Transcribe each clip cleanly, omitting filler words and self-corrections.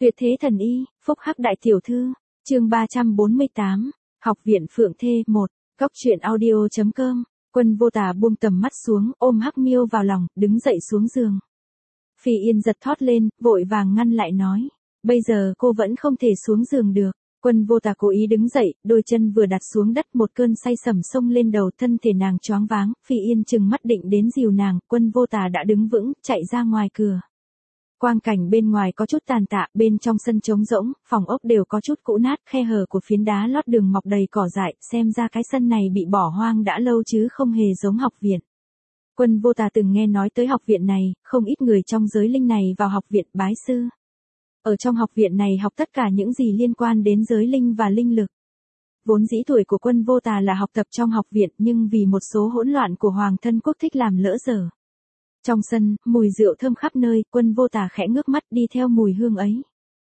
Tuyệt thế thần y, phúc hắc đại tiểu thư, chương 348, học viện Phượng Thê 1, góc truyện audio.com, Quân Vô Tà buông tầm mắt xuống, ôm Hắc Miêu vào lòng, đứng dậy xuống giường. Phi Yên giật thót lên, vội vàng ngăn lại nói, bây giờ cô vẫn không thể xuống giường được. Quân Vô Tà cố ý đứng dậy, đôi chân vừa đặt xuống đất, một cơn say sẩm xông lên đầu, thân thể nàng choáng váng. Phi Yên trừng mắt định đến dìu nàng, Quân Vô Tà đã đứng vững, chạy ra ngoài cửa. Quang cảnh bên ngoài có chút tàn tạ, bên trong sân trống rỗng, phòng ốc đều có chút cũ nát, khe hở của phiến đá lót đường mọc đầy cỏ dại, xem ra cái sân này bị bỏ hoang đã lâu chứ không hề giống học viện. Quân Vô Tà từng nghe nói tới học viện này, không ít người trong giới linh này vào học viện bái sư. Ở trong học viện này học tất cả những gì liên quan đến giới linh và linh lực. Vốn dĩ tuổi của Quân Vô Tà là học tập trong học viện, nhưng vì một số hỗn loạn của Hoàng Thân Quốc thích làm lỡ dở. Trong sân, mùi rượu thơm khắp nơi, Quân Vô Tà khẽ ngước mắt đi theo mùi hương ấy.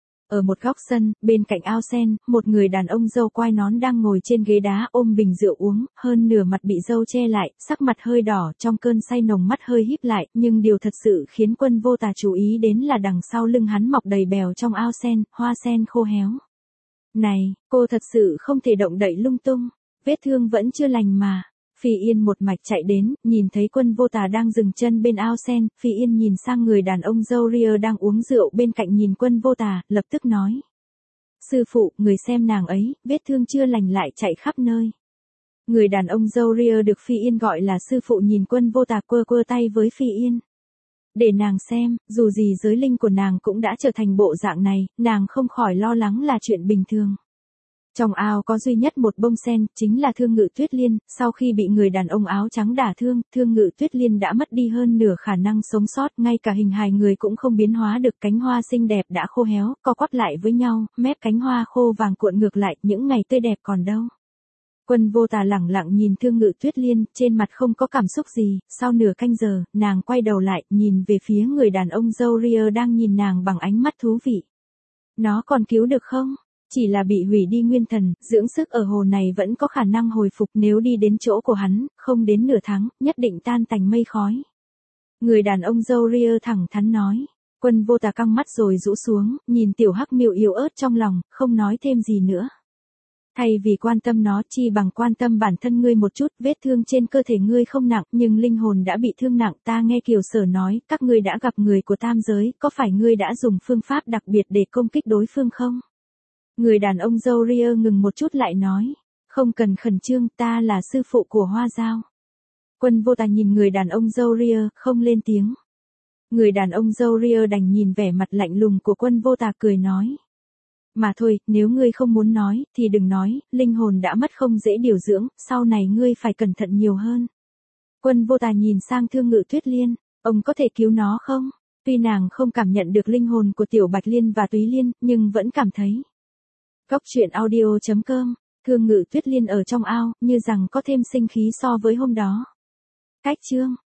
Ở một góc sân, bên cạnh ao sen, một người đàn ông râu quai nón đang ngồi trên ghế đá ôm bình rượu uống, hơn nửa mặt bị râu che lại, sắc mặt hơi đỏ, trong cơn say nồng mắt hơi híp lại, nhưng điều thật sự khiến Quân Vô Tà chú ý đến là đằng sau lưng hắn mọc đầy bèo trong ao sen, hoa sen khô héo. Này, cô thật sự không thể động đậy lung tung, vết thương vẫn chưa lành mà. Phi Yên một mạch chạy đến, nhìn thấy Quân Vô Tà đang dừng chân bên ao sen, Phi Yên nhìn sang người đàn ông râu ria đang uống rượu bên cạnh nhìn Quân Vô Tà, lập tức nói. Sư phụ, người xem nàng ấy, vết thương chưa lành lại chạy khắp nơi. Người đàn ông râu ria được Phi Yên gọi là sư phụ nhìn Quân Vô Tà quơ tay với Phi Yên. Để nàng xem, dù gì giới linh của nàng cũng đã trở thành bộ dạng này, nàng không khỏi lo lắng là chuyện bình thường. Trong ao có duy nhất một bông sen, chính là Thương Ngự Tuyết Liên, sau khi bị người đàn ông áo trắng đả thương, Thương Ngự Tuyết Liên đã mất đi hơn nửa khả năng sống sót, ngay cả hình hài người cũng không biến hóa được, cánh hoa xinh đẹp đã khô héo, co quắp lại với nhau, mép cánh hoa khô vàng cuộn ngược lại, những ngày tươi đẹp còn đâu. Quân Vô Tà lẳng lặng nhìn Thương Ngự Tuyết Liên, trên mặt không có cảm xúc gì, sau nửa canh giờ, nàng quay đầu lại, nhìn về phía người đàn ông râu ria đang nhìn nàng bằng ánh mắt thú vị. Nó còn cứu được không? Chỉ là bị hủy đi nguyên thần, dưỡng sức ở hồ này vẫn có khả năng hồi phục, nếu đi đến chỗ của hắn, không đến nửa tháng, nhất định tan tành mây khói. Người đàn ông râu ria thẳng thắn nói. Quân Vô Tà căng mắt rồi rũ xuống, nhìn tiểu Hắc Miêu yếu ớt trong lòng, không nói thêm gì nữa. Thay vì quan tâm nó, chi bằng quan tâm bản thân ngươi một chút, vết thương trên cơ thể ngươi không nặng, nhưng linh hồn đã bị thương nặng. Ta nghe Kiều Sở nói, các ngươi đã gặp người của tam giới, có phải ngươi đã dùng phương pháp đặc biệt để công kích đối phương không? Người đàn ông râu ria ngừng một chút lại nói, không cần khẩn trương, ta là sư phụ của Hoa Dao. Quân Vô Tà nhìn người đàn ông râu ria, không lên tiếng. Người đàn ông râu ria đành nhìn vẻ mặt lạnh lùng của Quân Vô Tà cười nói. Mà thôi, nếu ngươi không muốn nói, thì đừng nói, linh hồn đã mất không dễ điều dưỡng, sau này ngươi phải cẩn thận nhiều hơn. Quân Vô Tà nhìn sang Thương Ngự Tuyết Liên, ông có thể cứu nó không? Tuy nàng không cảm nhận được linh hồn của Tiểu Bạch Liên và Túy Liên, nhưng vẫn cảm thấy. Góc truyện audio.com, Thương Ngự Tuyết Liên ở trong ao, như rằng có thêm sinh khí so với hôm đó. Cách chương.